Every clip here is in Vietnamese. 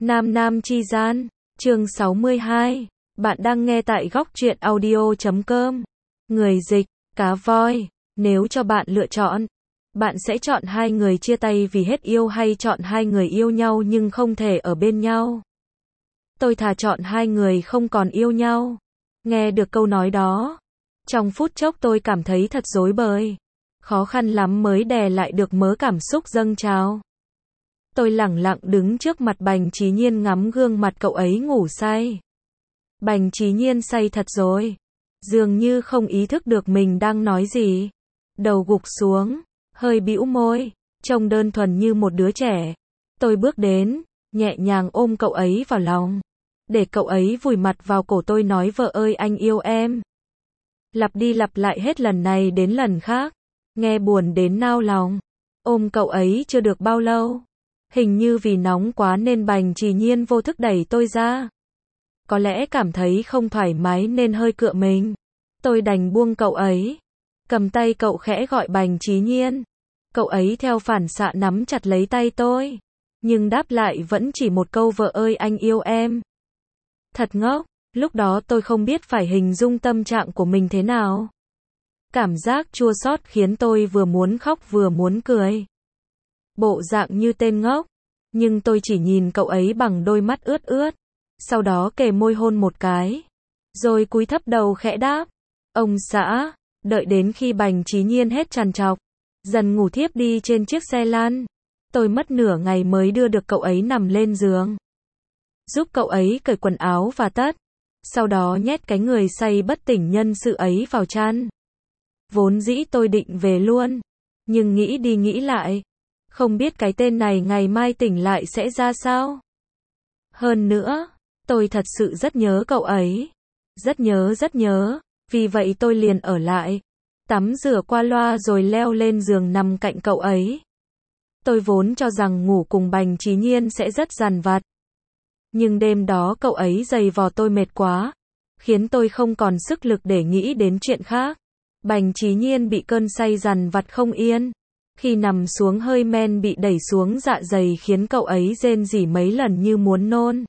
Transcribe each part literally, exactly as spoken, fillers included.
Nam Nam Chi Gian, chương sáu mươi hai. Bạn đang nghe tại góc truyện audio chấm com. Người dịch, cá voi. Nếu cho bạn lựa chọn, bạn sẽ chọn hai người chia tay vì hết yêu hay chọn hai người yêu nhau nhưng không thể ở bên nhau? Tôi thà chọn hai người không còn yêu nhau. Nghe được câu nói đó, trong phút chốc tôi cảm thấy thật rối bời. Khó khăn lắm mới đè lại được mớ cảm xúc dâng trào. Tôi lẳng lặng đứng trước mặt Bành Chí Nhiên ngắm gương mặt cậu ấy ngủ say. Bành Chí Nhiên say thật rồi. Dường như không ý thức được mình đang nói gì. Đầu gục xuống, hơi bĩu môi, trông đơn thuần như một đứa trẻ. Tôi bước đến, nhẹ nhàng ôm cậu ấy vào lòng. Để cậu ấy vùi mặt vào cổ tôi nói vợ ơi anh yêu em. Lặp đi lặp lại hết lần này đến lần khác. Nghe buồn đến nao lòng. Ôm cậu ấy chưa được bao lâu. Hình như vì nóng quá nên Bành Chí Nhiên vô thức đẩy tôi ra. Có lẽ cảm thấy không thoải mái nên hơi cựa mình. Tôi đành buông cậu ấy. Cầm tay cậu khẽ gọi Bành Chí Nhiên. Cậu ấy theo phản xạ nắm chặt lấy tay tôi. Nhưng đáp lại vẫn chỉ một câu vợ ơi anh yêu em. Thật ngốc, lúc đó tôi không biết phải hình dung tâm trạng của mình thế nào. Cảm giác chua xót khiến tôi vừa muốn khóc vừa muốn cười. Bộ dạng như tên ngốc, nhưng tôi chỉ nhìn cậu ấy bằng đôi mắt ướt ướt, sau đó kề môi hôn một cái, rồi cúi thấp đầu khẽ đáp, ông xã, đợi đến khi Bành Chí Nhiên hết trằn trọc, dần ngủ thiếp đi trên chiếc xe lăn, tôi mất nửa ngày mới đưa được cậu ấy nằm lên giường, giúp cậu ấy cởi quần áo và tất, sau đó nhét cái người say bất tỉnh nhân sự ấy vào chăn. Vốn dĩ tôi định về luôn, nhưng nghĩ đi nghĩ lại, không biết cái tên này ngày mai tỉnh lại sẽ ra sao. Hơn nữa, tôi thật sự rất nhớ cậu ấy. Rất nhớ rất nhớ, vì vậy tôi liền ở lại. Tắm rửa qua loa rồi leo lên giường nằm cạnh cậu ấy. Tôi vốn cho rằng ngủ cùng Bành Chí Nhiên sẽ rất dằn vặt. Nhưng đêm đó cậu ấy giày vò tôi mệt quá, khiến tôi không còn sức lực để nghĩ đến chuyện khác. Bành Chí Nhiên bị cơn say dằn vặt không yên. Khi nằm xuống hơi men bị đẩy xuống dạ dày khiến cậu ấy rên rỉ mấy lần như muốn nôn.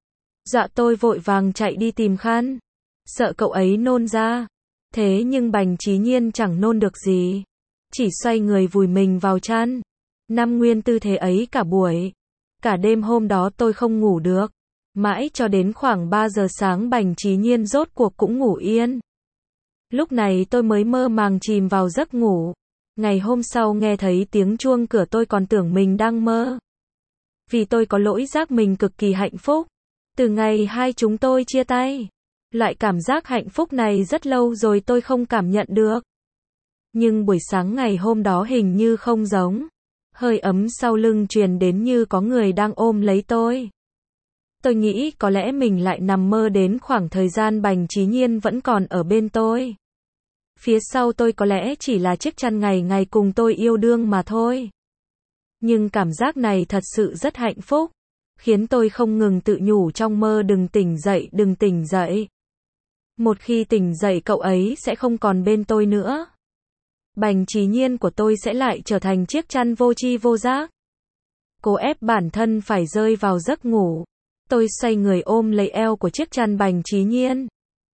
Dạ tôi vội vàng chạy đi tìm khăn, sợ cậu ấy nôn ra. Thế nhưng Bành Chí Nhiên chẳng nôn được gì, chỉ xoay người vùi mình vào chăn. Nằm nguyên tư thế ấy cả buổi. Cả đêm hôm đó tôi không ngủ được. Mãi cho đến khoảng ba giờ sáng Bành Chí Nhiên rốt cuộc cũng ngủ yên. Lúc này tôi mới mơ màng chìm vào giấc ngủ. Ngày hôm sau nghe thấy tiếng chuông cửa tôi còn tưởng mình đang mơ. Vì tôi có lỗi giác mình cực kỳ hạnh phúc. Từ ngày hai chúng tôi chia tay, loại cảm giác hạnh phúc này rất lâu rồi tôi không cảm nhận được. Nhưng buổi sáng ngày hôm đó hình như không giống. Hơi ấm sau lưng truyền đến như có người đang ôm lấy tôi. Tôi nghĩ có lẽ mình lại nằm mơ đến khoảng thời gian Bành Chí Nhiên vẫn còn ở bên tôi. Phía sau tôi có lẽ chỉ là chiếc chăn ngày ngày cùng tôi yêu đương mà thôi. Nhưng cảm giác này thật sự rất hạnh phúc, khiến tôi không ngừng tự nhủ trong mơ đừng tỉnh dậy, đừng tỉnh dậy. Một khi tỉnh dậy cậu ấy sẽ không còn bên tôi nữa. Bành Chí Nhiên của tôi sẽ lại trở thành chiếc chăn vô tri vô giác. Cố ép bản thân phải rơi vào giấc ngủ. Tôi xoay người ôm lấy eo của chiếc chăn Bành Chí Nhiên.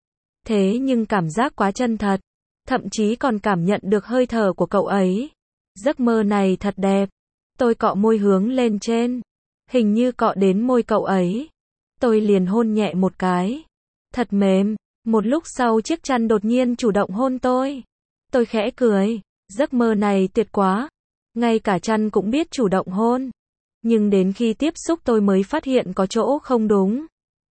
Thế nhưng cảm giác quá chân thật. Thậm chí còn cảm nhận được hơi thở của cậu ấy. Giấc mơ này thật đẹp. Tôi cọ môi hướng lên trên. Hình như cọ đến môi cậu ấy. Tôi liền hôn nhẹ một cái. Thật mềm. Một lúc sau chiếc chăn đột nhiên chủ động hôn tôi. Tôi khẽ cười. Giấc mơ này tuyệt quá. Ngay cả chăn cũng biết chủ động hôn. Nhưng đến khi tiếp xúc tôi mới phát hiện có chỗ không đúng.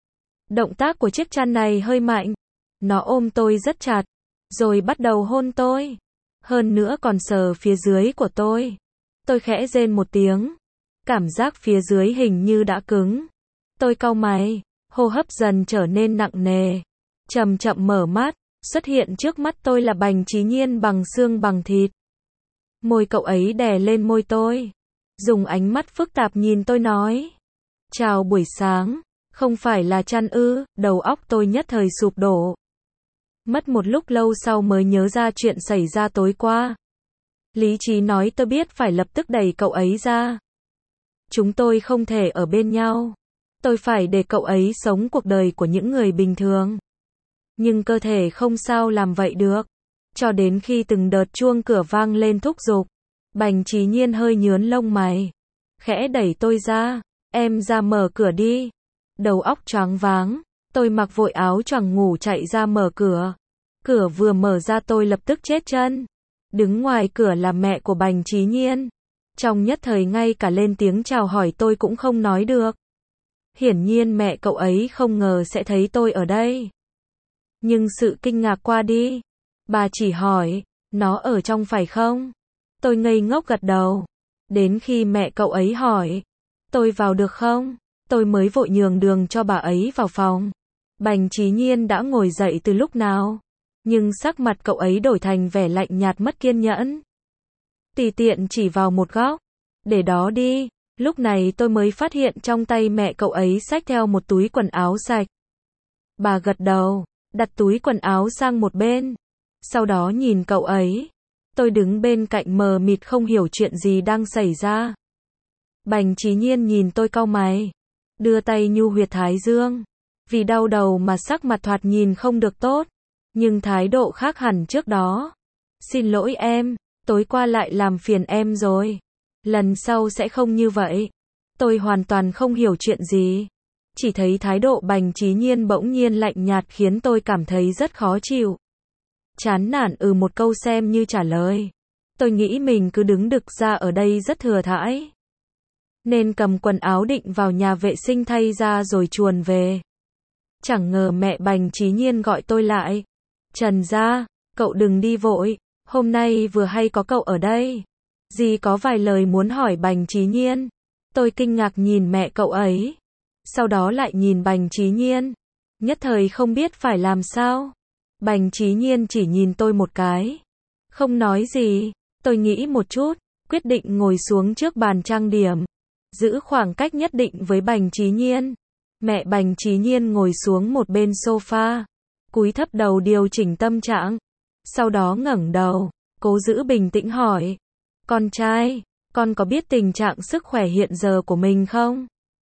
Động tác của chiếc chăn này hơi mạnh. Nó ôm tôi rất chặt. Rồi bắt đầu hôn tôi. Hơn nữa còn sờ phía dưới của tôi. Tôi khẽ rên một tiếng. Cảm giác phía dưới hình như đã cứng. Tôi cau mày. Hô hấp dần trở nên nặng nề. Chậm chậm mở mắt. Xuất hiện trước mắt tôi là Bành Chí Nhiên bằng xương bằng thịt. Môi cậu ấy đè lên môi tôi. Dùng ánh mắt phức tạp nhìn tôi nói. Chào buổi sáng. Không phải là chăn ư? Đầu óc tôi nhất thời sụp đổ. Mất một lúc lâu sau mới nhớ ra chuyện xảy ra tối qua. Lý trí nói tôi biết phải lập tức đẩy cậu ấy ra. Chúng tôi không thể ở bên nhau. Tôi phải để cậu ấy sống cuộc đời của những người bình thường. Nhưng cơ thể không sao làm vậy được. Cho đến khi từng đợt chuông cửa vang lên thúc giục. Bành Trí Nhiên hơi nhướng lông mày. Khẽ đẩy tôi ra. Em ra mở cửa đi. Đầu óc choáng váng. Tôi mặc vội áo choàng ngủ chạy ra mở cửa. Cửa vừa mở ra tôi lập tức chết chân. Đứng ngoài cửa là mẹ của Bành Trí Nhiên. Trong nhất thời ngay cả lên tiếng chào hỏi tôi cũng không nói được. Hiển nhiên mẹ cậu ấy không ngờ sẽ thấy tôi ở đây. Nhưng sự kinh ngạc qua đi. Bà chỉ hỏi, nó ở trong phải không? Tôi ngây ngốc gật đầu. Đến khi mẹ cậu ấy hỏi, tôi vào được không? Tôi mới vội nhường đường cho bà ấy vào phòng. Bành Trí Nhiên đã ngồi dậy từ lúc nào? Nhưng sắc mặt cậu ấy đổi thành vẻ lạnh nhạt mất kiên nhẫn. Tùy tiện chỉ vào một góc. Để đó đi. Lúc này tôi mới phát hiện trong tay mẹ cậu ấy xách theo một túi quần áo sạch. Bà gật đầu, đặt túi quần áo sang một bên. Sau đó nhìn cậu ấy. Tôi đứng bên cạnh mờ mịt không hiểu chuyện gì đang xảy ra. Bành Trí Nhiên nhìn tôi cau mày. Đưa tay nhu huyệt thái dương. Vì đau đầu mà sắc mặt thoạt nhìn không được tốt. Nhưng thái độ khác hẳn trước đó. Xin lỗi em, tối qua lại làm phiền em rồi. Lần sau sẽ không như vậy. Tôi hoàn toàn không hiểu chuyện gì. Chỉ thấy thái độ Bành Trí Nhiên bỗng nhiên lạnh nhạt khiến tôi cảm thấy rất khó chịu. Chán nản ừ một câu xem như trả lời. Tôi nghĩ mình cứ đứng đực ra ở đây rất thừa thãi. Nên cầm quần áo định vào nhà vệ sinh thay ra rồi chuồn về. Chẳng ngờ mẹ Bành Trí Nhiên gọi tôi lại. Trần gia, cậu đừng đi vội. Hôm nay vừa hay có cậu ở đây. Dì có vài lời muốn hỏi Bành Trí Nhiên. Tôi kinh ngạc nhìn mẹ cậu ấy. Sau đó lại nhìn Bành Trí Nhiên. Nhất thời không biết phải làm sao. Bành Trí Nhiên chỉ nhìn tôi một cái. Không nói gì. Tôi nghĩ một chút. Quyết định ngồi xuống trước bàn trang điểm. Giữ khoảng cách nhất định với Bành Trí Nhiên. Mẹ Bành Trí Nhiên ngồi xuống một bên sofa. Cúi thấp đầu điều chỉnh tâm trạng. Sau đó ngẩng đầu. Cố giữ bình tĩnh hỏi. Con trai, con có biết tình trạng sức khỏe hiện giờ của mình không?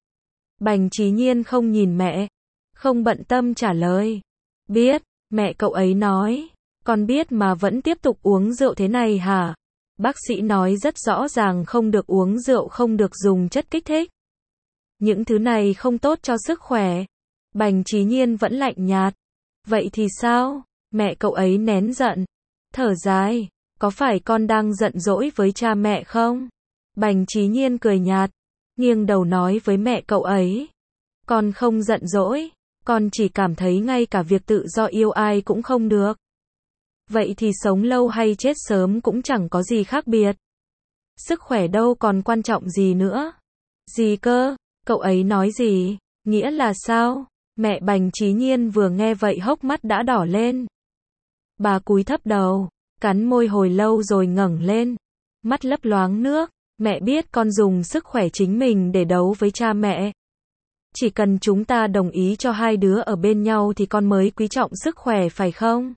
Bành Trí Nhiên không nhìn mẹ. Không bận tâm trả lời. Biết, mẹ cậu ấy nói. Con biết mà vẫn tiếp tục uống rượu thế này hả? Bác sĩ nói rất rõ ràng không được uống rượu, không được dùng chất kích thích. Những thứ này không tốt cho sức khỏe. Bành Trí Nhiên vẫn lạnh nhạt. Vậy thì sao? Mẹ cậu ấy nén giận. Thở dài. Có phải con đang giận dỗi với cha mẹ không? Bành Trí Nhiên cười nhạt. Nghiêng đầu nói với mẹ cậu ấy. Con không giận dỗi. Con chỉ cảm thấy ngay cả việc tự do yêu ai cũng không được. Vậy thì sống lâu hay chết sớm cũng chẳng có gì khác biệt. Sức khỏe đâu còn quan trọng gì nữa. Gì cơ? Cậu ấy nói gì? Nghĩa là sao? Mẹ Bành Trí Nhiên vừa nghe vậy hốc mắt đã đỏ lên. Bà cúi thấp đầu, cắn môi hồi lâu rồi ngẩng lên. Mắt lấp loáng nước. Mẹ biết con dùng sức khỏe chính mình để đấu với cha mẹ. Chỉ cần chúng ta đồng ý cho hai đứa ở bên nhau thì con mới quý trọng sức khỏe phải không?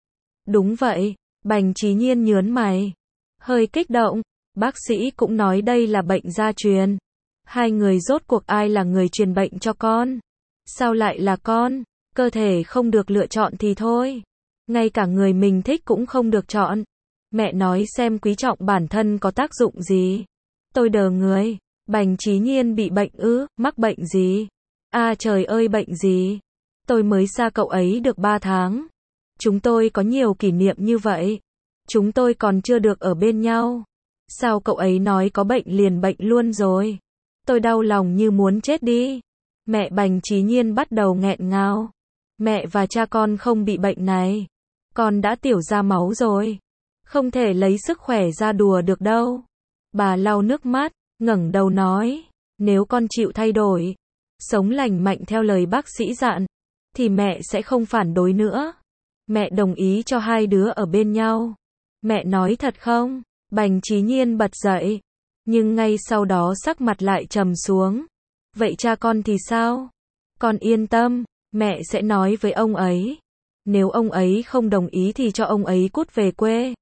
Đúng vậy. Bành Trí Nhiên nhướng mày. Hơi kích động. Bác sĩ cũng nói đây là bệnh gia truyền. Hai người rốt cuộc ai là người truyền bệnh cho con? Sao lại là con? Cơ thể không được lựa chọn thì thôi. Ngay cả người mình thích cũng không được chọn. Mẹ nói xem quý trọng bản thân có tác dụng gì? Tôi đờ người. Bành Trí Nhiên bị bệnh ư? Mắc bệnh gì? À trời ơi bệnh gì? Tôi mới xa cậu ấy được ba tháng. Chúng tôi có nhiều kỷ niệm như vậy. Chúng tôi còn chưa được ở bên nhau. Sao cậu ấy nói có bệnh liền bệnh luôn rồi? Tôi đau lòng như muốn chết đi. Mẹ Bành Trí Nhiên bắt đầu nghẹn ngào. Mẹ và cha con không bị bệnh này. Con đã tiểu ra máu rồi. Không thể lấy sức khỏe ra đùa được đâu. Bà lau nước mắt, ngẩng đầu nói. Nếu con chịu thay đổi, sống lành mạnh theo lời bác sĩ dặn, thì mẹ sẽ không phản đối nữa. Mẹ đồng ý cho hai đứa ở bên nhau. Mẹ nói thật không? Bành Trí Nhiên bật dậy. Nhưng ngay sau đó sắc mặt lại trầm xuống. Vậy cha con thì sao? Con yên tâm, mẹ sẽ nói với ông ấy. Nếu ông ấy không đồng ý thì cho ông ấy cút về quê.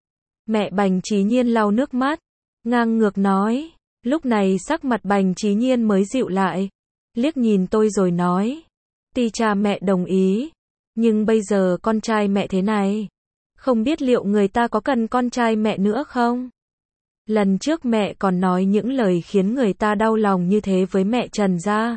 Mẹ Bành Trí Nhiên lau nước mắt, ngang ngược nói. Lúc này sắc mặt Bành Trí Nhiên mới dịu lại. liếc nhìn tôi rồi nói. Tuy cha mẹ đồng ý, nhưng bây giờ con trai mẹ thế này, không biết liệu người ta có cần con trai mẹ nữa không? Lần trước mẹ còn nói những lời khiến người ta đau lòng như thế với mẹ Trần gia.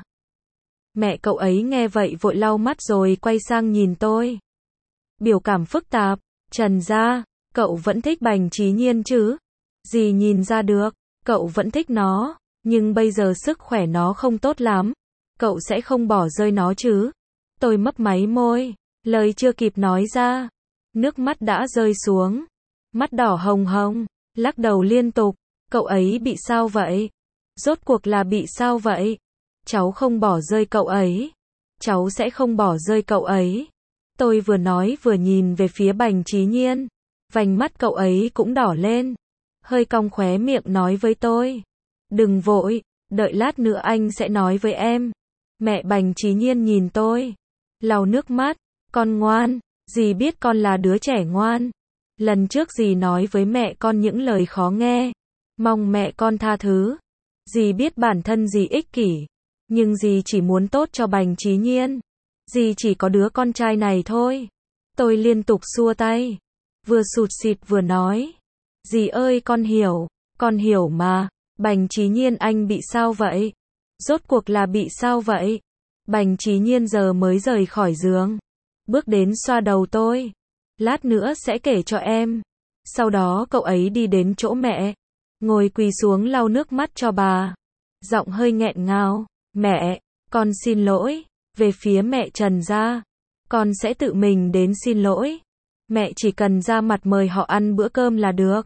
Mẹ cậu ấy nghe vậy vội lau mắt rồi quay sang nhìn tôi. Biểu cảm phức tạp, Trần gia, cậu vẫn thích Bành Chí Nhiên chứ? Dì nhìn ra được, cậu vẫn thích nó, nhưng bây giờ sức khỏe nó không tốt lắm. Cậu sẽ không bỏ rơi nó chứ? Tôi mấp máy môi, lời chưa kịp nói ra, nước mắt đã rơi xuống, mắt đỏ hồng hồng, lắc đầu liên tục. Cậu ấy bị sao vậy? Rốt cuộc là bị sao vậy? Cháu không bỏ rơi cậu ấy. Cháu sẽ không bỏ rơi cậu ấy. Tôi vừa nói vừa nhìn về phía Bành Chí Nhiên. Vành mắt cậu ấy cũng đỏ lên. Hơi cong khóe miệng nói với tôi. Đừng vội, đợi lát nữa anh sẽ nói với em. Mẹ Bành Chí Nhiên nhìn tôi, lau nước mắt. Con ngoan, dì biết con là đứa trẻ ngoan. Lần trước dì nói với mẹ con những lời khó nghe. Mong mẹ con tha thứ. Dì biết bản thân dì ích kỷ, nhưng dì chỉ muốn tốt cho Bành Chí Nhiên. Dì chỉ có đứa con trai này thôi. Tôi liên tục xua tay, vừa sụt sịt vừa nói. Dì ơi con hiểu, con hiểu mà. Bành Chí Nhiên anh bị sao vậy? Rốt cuộc là bị sao vậy? Bành Chí Nhiên giờ mới rời khỏi giường, bước đến xoa đầu tôi. Lát nữa sẽ kể cho em. Sau đó cậu ấy đi đến chỗ mẹ, ngồi quỳ xuống lau nước mắt cho bà. Giọng hơi nghẹn ngào. Mẹ, con xin lỗi. Về phía mẹ Trần gia, con sẽ tự mình đến xin lỗi. Mẹ chỉ cần ra mặt mời họ ăn bữa cơm là được.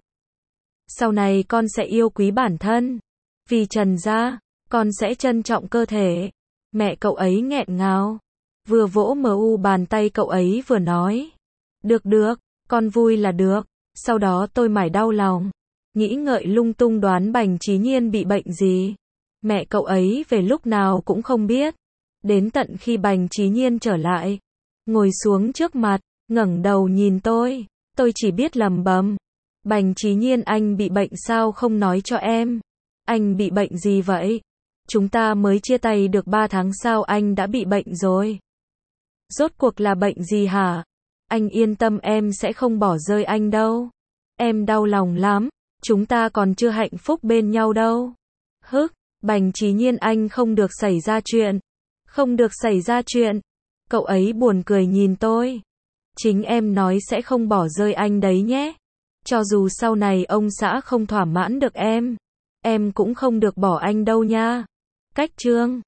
Sau này con sẽ yêu quý bản thân. Vì Trần gia, con sẽ trân trọng cơ thể. Mẹ cậu ấy nghẹn ngào, vừa vỗ mu bàn tay cậu ấy vừa nói. Được được, con vui là được. Sau đó tôi mải đau lòng, nghĩ ngợi lung tung đoán Bành Chí Nhiên bị bệnh gì. Mẹ cậu ấy về lúc nào cũng không biết. Đến tận khi Bành Chí Nhiên trở lại, ngồi xuống trước mặt, ngẩng đầu nhìn tôi, tôi chỉ biết lẩm bẩm. Bành Chí Nhiên anh bị bệnh sao không nói cho em? Anh bị bệnh gì vậy? Chúng ta mới chia tay được ba tháng sao anh đã bị bệnh rồi? Rốt cuộc là bệnh gì hả? Anh yên tâm em sẽ không bỏ rơi anh đâu. Em đau lòng lắm, chúng ta còn chưa hạnh phúc bên nhau đâu. Hức, Bành Chí Nhiên anh không được xảy ra chuyện. Không được xảy ra chuyện. Cậu ấy buồn cười nhìn tôi. Chính em nói sẽ không bỏ rơi anh đấy nhé. Cho dù sau này ông xã không thỏa mãn được em, em cũng không được bỏ anh đâu nha. Cách chương